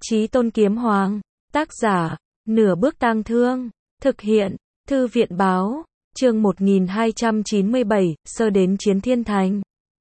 Chí Tôn Kiếm Hoàng. Tác giả, Nửa Bước Tang Thương. Thực hiện, Thư viện Báo. Chương 1297, sơ đến Chiến Thiên Thành.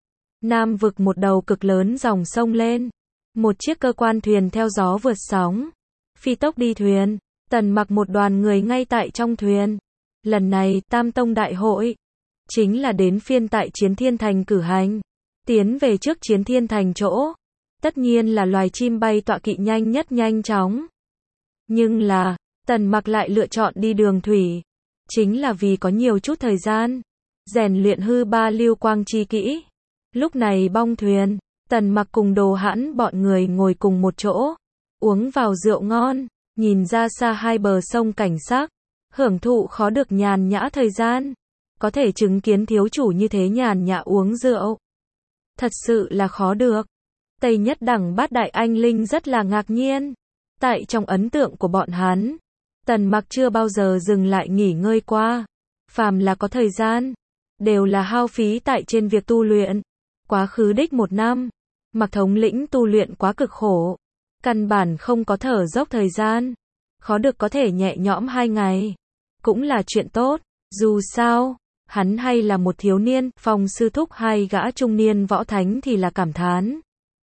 Nam vực một đầu cực lớn dòng sông lên. Một chiếc cơ quan thuyền theo gió vượt sóng. Phi tốc đi thuyền. Tần Mặc một đoàn người ngay tại trong thuyền. Lần này, Tam Tông Đại hội. Chính là đến phiên tại Chiến Thiên Thành cử hành. Tiến về trước Chiến Thiên Thành chỗ. Tất nhiên là loài chim bay tọa kỵ nhanh nhất nhanh chóng. Nhưng là, Tần Mặc lại lựa chọn đi đường thủy. Chính là vì có nhiều chút thời gian. Rèn luyện hư ba lưu quang chi kỹ. Lúc này bong thuyền, Tần Mặc cùng Đồ Hãn bọn người ngồi cùng một chỗ. Uống vào rượu ngon, nhìn ra xa hai bờ sông cảnh sắc. Hưởng thụ khó được nhàn nhã thời gian. Có thể chứng kiến thiếu chủ như thế nhàn nhã uống rượu. Thật sự là khó được. Tây Nhất Đẳng Bát Đại Anh Linh rất là ngạc nhiên. Tại trong ấn tượng của bọn hắn, Tần Mặc chưa bao giờ dừng lại nghỉ ngơi qua. Phàm là có thời gian, đều là hao phí tại trên việc tu luyện. Quá khứ đích một năm, Mặc thống lĩnh tu luyện quá cực khổ. Căn bản không có thở dốc thời gian. Khó được có thể nhẹ nhõm 2 ngày. Cũng là chuyện tốt, dù sao, hắn hay là một thiếu niên. Phong sư thúc hai gã trung niên võ thánh thì là cảm thán.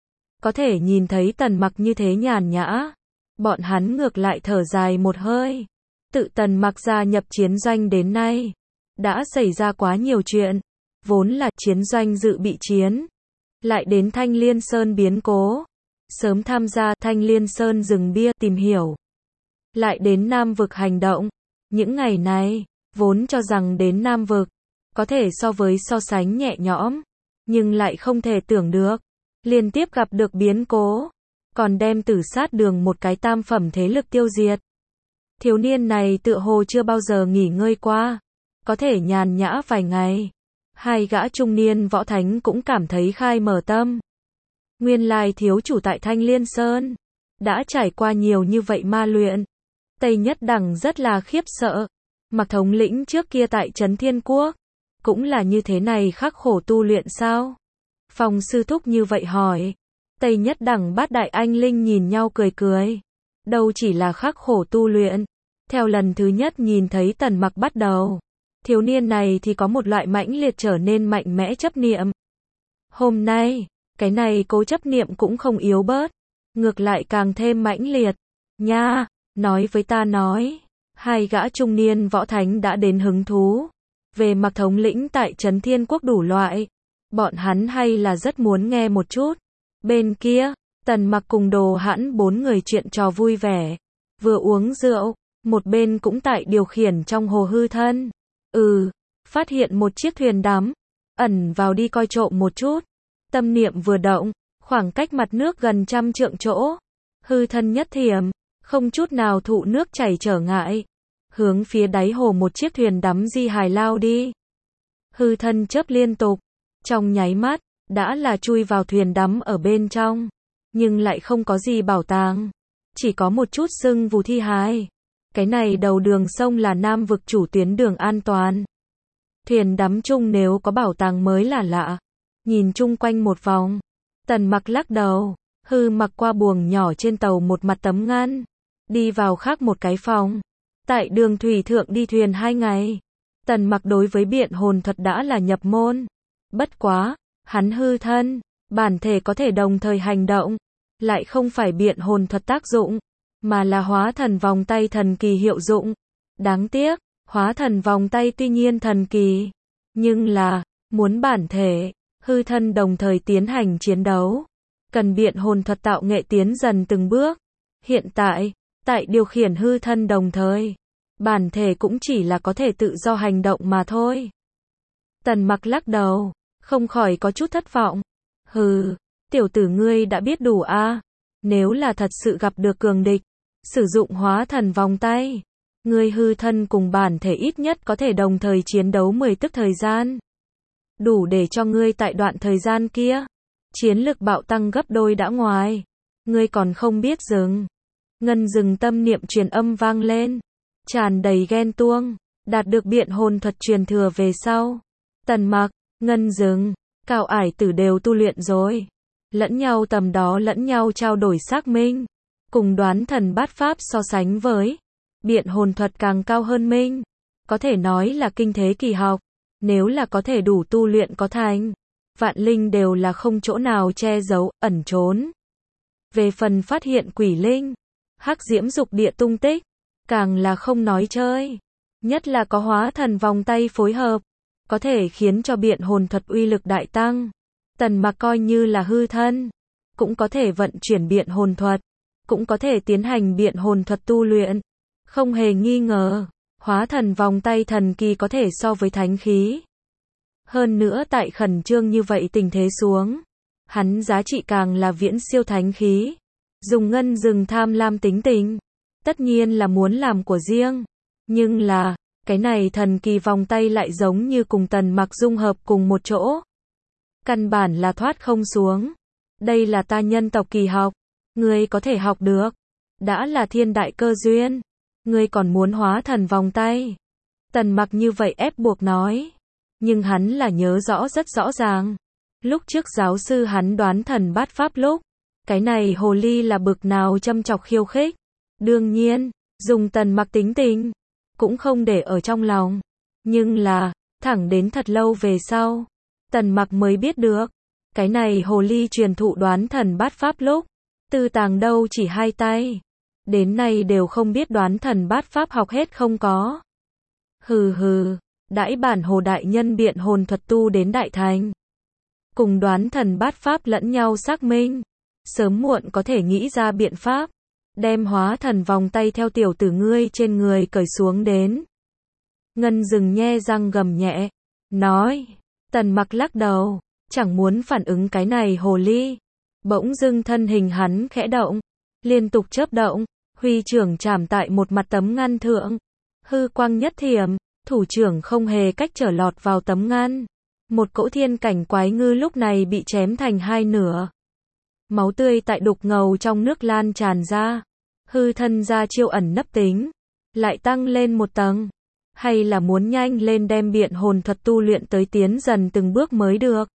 Có thể nhìn thấy Tần Mặc như thế nhàn nhã. Bọn hắn ngược lại thở dài một hơi. Tự Tần Mặc gia nhập chiến doanh đến nay, đã xảy ra quá nhiều chuyện. Vốn là chiến doanh dự bị chiến. Lại đến Thanh Liên Sơn biến cố. Sớm tham gia Thanh Liên Sơn rừng bia tìm hiểu. Lại đến Nam vực hành động. Những ngày này, vốn cho rằng đến Nam vực, có thể so sánh nhẹ nhõm. Nhưng lại không thể tưởng được. Liên tiếp gặp được biến cố. Còn đem Tử Sát Đường một cái tam phẩm thế lực tiêu diệt. Thiếu niên này tựa hồ chưa bao giờ nghỉ ngơi qua. Có thể nhàn nhã vài ngày. Hai gã trung niên võ thánh cũng cảm thấy khai mở tâm. Nguyên lai thiếu chủ tại Thanh Liên Sơn. Đã trải qua nhiều như vậy ma luyện. Tây Nhất Đẳng rất là khiếp sợ. Mặc thống lĩnh trước kia tại Trấn Thiên Quốc. Cũng là như thế này khắc khổ tu luyện sao? Phong sư thúc như vậy hỏi. Tây Nhất Đẳng Bát Đại Anh Linh nhìn nhau cười cười. Đâu chỉ là khắc khổ tu luyện. Theo lần thứ nhất nhìn thấy Tần Mặc bắt đầu. Thiếu niên này thì có một loại mãnh liệt trở nên mạnh mẽ chấp niệm. Hôm nay, cái này cố chấp niệm cũng không yếu bớt. Ngược lại càng thêm mãnh liệt. Nha, nói với ta nói. Hai gã trung niên võ thánh đã đến hứng thú. Về Mặc thống lĩnh tại Trấn Thiên Quốc đủ loại. Bọn hắn hay là rất muốn nghe một chút. Bên kia, Tần Mặc cùng Đồ Hãn 4 người chuyện trò vui vẻ. Vừa uống rượu, một bên cũng tại điều khiển trong hồ hư thân. Phát hiện một chiếc thuyền đắm. Ẩn vào đi coi trộm một chút. Tâm niệm vừa động, khoảng cách mặt nước gần 100 trượng chỗ. Hư thân nhất thiểm, không chút nào thụ nước chảy trở ngại. Hướng phía đáy hồ một chiếc thuyền đắm di hài lao đi. Hư thân chớp liên tục. Trong nháy mắt, đã là chui vào thuyền đắm ở bên trong. Nhưng lại không có gì bảo tàng. Chỉ có một chút sưng vù thi hài. Cái này đầu đường sông là Nam vực chủ tuyến đường an toàn. Thuyền đắm chung nếu có bảo tàng mới là lạ. Nhìn chung quanh một vòng. Tần Mặc lắc đầu. Hư mặc qua buồng nhỏ trên tàu một mặt tấm ngăn. Đi vào khác một cái phòng. Tại đường thủy thượng đi thuyền 2 ngày. Tần Mặc đối với biện hồn thuật đã là nhập môn. Bất quá, hắn hư thân, bản thể có thể đồng thời hành động. Lại không phải biện hồn thuật tác dụng, mà là hóa thần vòng tay thần kỳ hiệu dụng. Đáng tiếc, hóa thần vòng tay tuy nhiên thần kỳ, nhưng là, muốn bản thể, hư thân đồng thời tiến hành chiến đấu. Cần biện hồn thuật tạo nghệ tiến dần từng bước. Hiện tại, tại điều khiển hư thân đồng thời, bản thể cũng chỉ là có thể tự do hành động mà thôi. Tần Mặc lắc đầu, không khỏi có chút thất vọng. Tiểu tử ngươi đã biết đủ a. Nếu là thật sự gặp được cường địch, sử dụng hóa thần vòng tay, ngươi hư thân cùng bản thể ít nhất có thể đồng thời chiến đấu 10 tức thời gian. Đủ để cho ngươi tại đoạn thời gian kia, chiến lực bạo tăng gấp đôi đã ngoài. Ngươi còn không biết dừng. Ngân dừng tâm niệm truyền âm vang lên. Tràn đầy ghen tuông, đạt được biện hồn thuật truyền thừa về sau. Tần Mặc, Ngân dừng, Cao Ải Tử đều tu luyện rồi. Lẫn nhau tầm đó lẫn nhau trao đổi xác minh. cùng đoán thần bát pháp so sánh với biện hồn thuật càng cao hơn minh. Có thể nói là kinh thế kỳ học, nếu là có thể đủ tu luyện có thành, vạn linh đều là không chỗ nào che giấu, ẩn trốn. Về phần phát hiện quỷ linh, hắc diễm dục địa tung tích, càng là không nói chơi. Nhất là có hóa thần vòng tay phối hợp, có thể khiến cho biện hồn thuật uy lực đại tăng. Tần Mặc coi như là hư thân, cũng có thể vận chuyển biện hồn thuật, cũng có thể tiến hành biện hồn thuật tu luyện. Không hề nghi ngờ, hóa thần vòng tay thần kỳ có thể so với thánh khí. Hơn nữa tại khẩn trương như vậy tình thế xuống, hắn giá trị càng là viễn siêu thánh khí. Dùng ngân rừng tham lam tính tình, tất nhiên là muốn làm của riêng. Nhưng là, cái này thần kỳ vòng tay lại giống như cùng Tần Mặc dung hợp cùng một chỗ. Căn bản là thoát không xuống. Đây là ta nhân tộc kỳ học, ngươi có thể học được. Đã là thiên đại cơ duyên, ngươi còn muốn hóa thần vòng tay. Tần Mặc như vậy ép buộc nói. Nhưng hắn là nhớ rõ rất rõ ràng. Lúc trước giáo sư hắn đoán thần bát pháp lúc, cái này hồ ly là bực nào châm chọc khiêu khích. Đương nhiên, dùng Tần Mặc tính tình, cũng không để ở trong lòng. Nhưng là, thẳng đến thật lâu về sau, Tần Mặc mới biết được, cái này hồ ly truyền thụ đoán thần bát pháp lúc, tư tàng đâu chỉ 2 tay. Đến nay đều không biết đoán thần bát pháp học hết không có. Hừ hừ, đãi bản hồ đại nhân biện hồn thuật tu đến đại thành. Cùng đoán thần bát pháp lẫn nhau xác minh. Sớm muộn có thể nghĩ ra biện pháp. Đem hóa thần vòng tay theo tiểu tử ngươi trên người cởi xuống đến. Ngân rừng nhe răng gầm nhẹ. Nói. Tần Mặc lắc đầu. Chẳng muốn phản ứng cái này hồ ly. Bỗng dưng thân hình hắn khẽ động. Liên tục chớp động. Huy trưởng chạm tại một mặt tấm ngăn thượng. Hư quang nhất thiểm. Thủ trưởng không hề cách trở lọt vào tấm ngăn. Một cỗ thiên cảnh quái ngư lúc này bị chém thành 2 nửa. Máu tươi tại đục ngầu trong nước lan tràn ra. Hư thân ra chiêu ẩn nấp tính. Lại tăng lên một tầng. Hay là muốn nhanh lên đem biện hồn thuật tu luyện tới tiến dần từng bước mới được.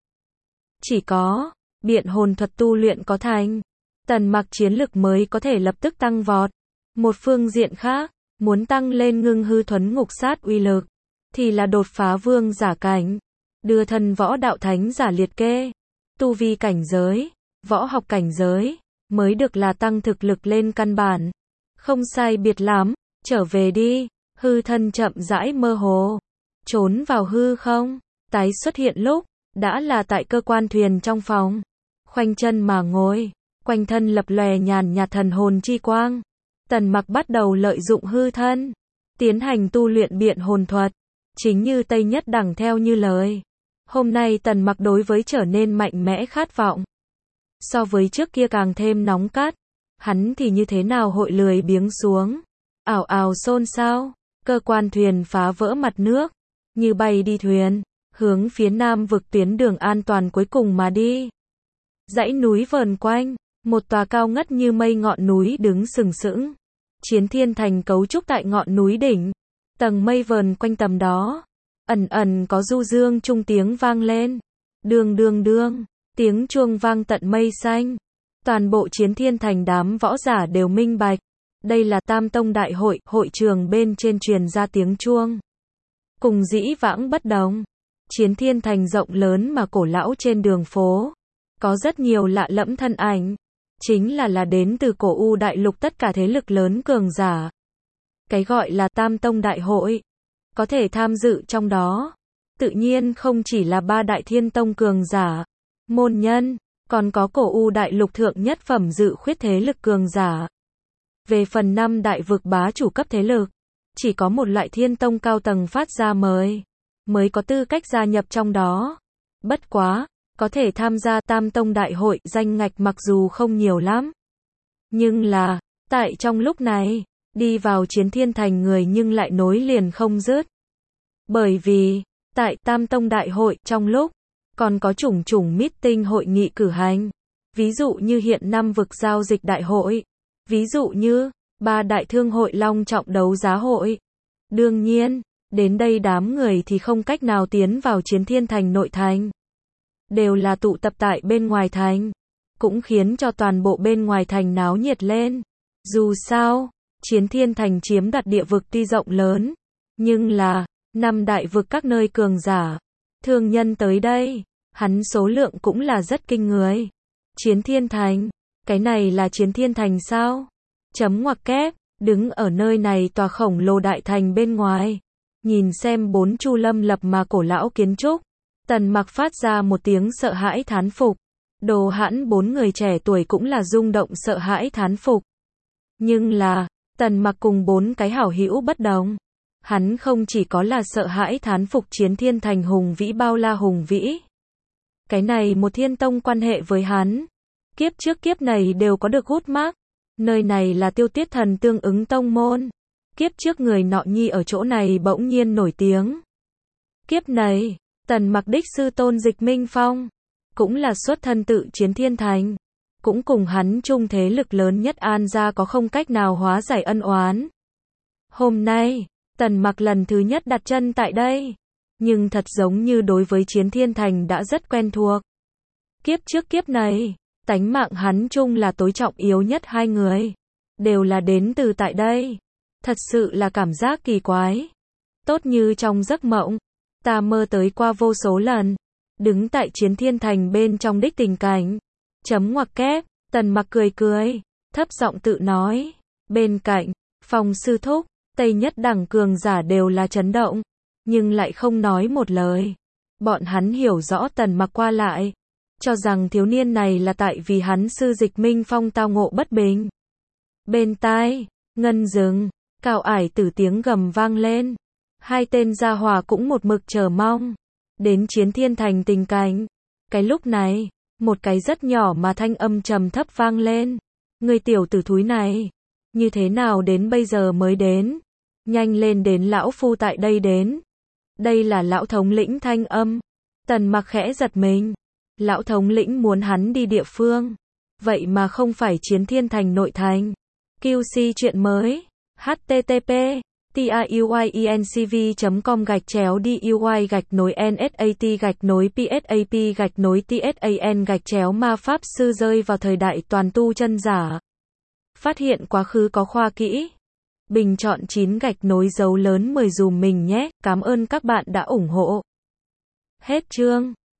Chỉ có biện hồn thuật tu luyện có thành, Tần Mặc chiến lực mới có thể lập tức tăng vọt. Một phương diện khác, muốn tăng lên ngưng hư thuấn ngục sát uy lực, thì là đột phá vương giả cảnh. Đưa thân võ đạo thánh giả liệt kê. Tu vi cảnh giới, võ học cảnh giới, mới được là tăng thực lực lên căn bản. Không sai biệt lắm, trở về đi. Hư thân chậm rãi mơ hồ. Trốn vào hư không, tái xuất hiện lúc, đã là tại cơ quan thuyền trong phòng. Khoanh chân mà ngồi, quanh thân lập lòe nhàn nhạt thần hồn chi quang. Tần Mặc bắt đầu lợi dụng hư thân, tiến hành tu luyện biện hồn thuật. Chính như Tây Nhất Đẳng theo như lời. Hôm nay Tần Mặc đối với trở nên mạnh mẽ khát vọng. So với trước kia càng thêm nóng cát. Hắn thì như thế nào hội lười biếng xuống. Ảo ảo xôn xao, cơ quan thuyền phá vỡ mặt nước. Như bay đi thuyền, hướng phía nam vực tuyến đường an toàn cuối cùng mà đi. Dãy núi vờn quanh, một tòa cao ngất như mây ngọn núi đứng sừng sững. Chiến Thiên Thành cấu trúc tại ngọn núi đỉnh. Tầng mây vờn quanh tầm đó. Ẩn ẩn có du dương trung tiếng vang lên. Đương đương đương, tiếng chuông vang tận mây xanh. Toàn bộ Chiến Thiên Thành đám võ giả đều minh bạch. Đây là Tam Tông Đại hội, hội trường bên trên truyền ra tiếng chuông. Cùng dĩ vãng bất đồng. Chiến Thiên Thành rộng lớn mà cổ lão trên đường phố. Có rất nhiều lạ lẫm thân ảnh. Chính là đến từ cổ U đại lục tất cả thế lực lớn cường giả. Cái gọi là Tam Tông Đại hội. Có thể tham dự trong đó. Tự nhiên không chỉ là 3 đại thiên tông cường giả. Môn nhân. Còn có cổ U đại lục thượng nhất phẩm dự khuyết thế lực cường giả. Về phần 5 đại vực bá chủ cấp thế lực. Chỉ có một loại thiên tông cao tầng phát ra mời. Mới có tư cách gia nhập trong đó. Bất quá. Có thể tham gia Tam Tông Đại hội, danh ngạch mặc dù không nhiều lắm. Nhưng là, tại trong lúc này, đi vào Chiến Thiên Thành người nhưng lại nối liền không dứt. Bởi vì, tại Tam Tông Đại hội, trong lúc, còn có chủng chủng meeting hội nghị cử hành. Ví dụ như hiện 5 vực giao dịch đại hội. Ví dụ như, 3 đại thương hội long trọng đấu giá hội. Đương nhiên, đến đây đám người thì không cách nào tiến vào Chiến Thiên Thành nội thành. Đều là tụ tập tại bên ngoài thành. Cũng khiến cho toàn bộ bên ngoài thành náo nhiệt lên. Dù sao, Chiến Thiên Thành chiếm đoạt địa vực tuy rộng lớn, nhưng là, 5 đại vực các nơi cường giả, thương nhân tới đây, hắn số lượng cũng là rất kinh người. Chiến Thiên Thành, cái này là Chiến Thiên Thành sao? Chấm ngoặc kép, đứng ở nơi này tòa khổng lồ đại thành bên ngoài, nhìn xem 4 chu lâm lập mà cổ lão kiến trúc, Tần Mặc phát ra một tiếng sợ hãi thán phục. Đồ Hãn 4 người trẻ tuổi cũng là rung động sợ hãi thán phục. Nhưng là, Tần Mặc cùng 4 cái hảo hữu bất đồng. Hắn không chỉ có là sợ hãi thán phục Chiến Thiên Thành hùng vĩ bao la hùng vĩ. Cái này một thiên tông quan hệ với hắn. Kiếp trước kiếp này đều có được hút mác. Nơi này là Tiêu Tiết Thần tương ứng tông môn. Kiếp trước người nọ nhi ở chỗ này bỗng nhiên nổi tiếng. Kiếp này, Tần Mặc đích sư tôn Dịch Minh Phong, cũng là xuất thân tự Chiến Thiên Thành. Cũng cùng hắn chung thế lực lớn nhất An gia có không cách nào hóa giải ân oán. Hôm nay, Tần Mặc lần thứ nhất đặt chân tại đây, nhưng thật giống như đối với Chiến Thiên Thành đã rất quen thuộc. Kiếp trước kiếp này, tánh mạng hắn chung là tối trọng yếu nhất 2 người, đều là đến từ tại đây. Thật sự là cảm giác kỳ quái. Tốt như trong giấc mộng, ta mơ tới qua vô số lần, đứng tại Chiến Thiên Thành bên trong đích tình cảnh. Chấm ngoặc kép, Tần Mặc cười cười, thấp giọng tự nói. Bên cạnh, Phong sư thúc, Tây Nhất đẳng cường giả đều là chấn động, nhưng lại không nói một lời. Bọn hắn hiểu rõ Tần Mặc qua lại, cho rằng thiếu niên này là tại vì hắn sư Dịch Minh Phong tao ngộ bất bình. Bên tai, ngân rừng, cao ải tử tiếng gầm vang lên. 2 tên gia hỏa cũng một mực chờ mong đến Chiến Thiên Thành tình cảnh. Cái lúc này, một cái rất nhỏ mà thanh âm trầm thấp vang lên. Người tiểu tử thúi này, như thế nào đến bây giờ mới đến? Nhanh lên đến lão phu tại đây đến. Đây là lão thống lĩnh thanh âm. Tần Mặc khẽ giật mình. Lão thống lĩnh muốn hắn đi địa phương, vậy mà không phải Chiến Thiên Thành nội thành. QC chuyện mới. http tayuy.com/duy-nsat-psap-tsan-ma pháp sư rơi vào thời đại toàn tu chân giả. Phát hiện quá khứ có khoa kỹ. Bình chọn 9 dấu lớn 10 dùm mình nhé. Cảm ơn các bạn đã ủng hộ. Hết chương.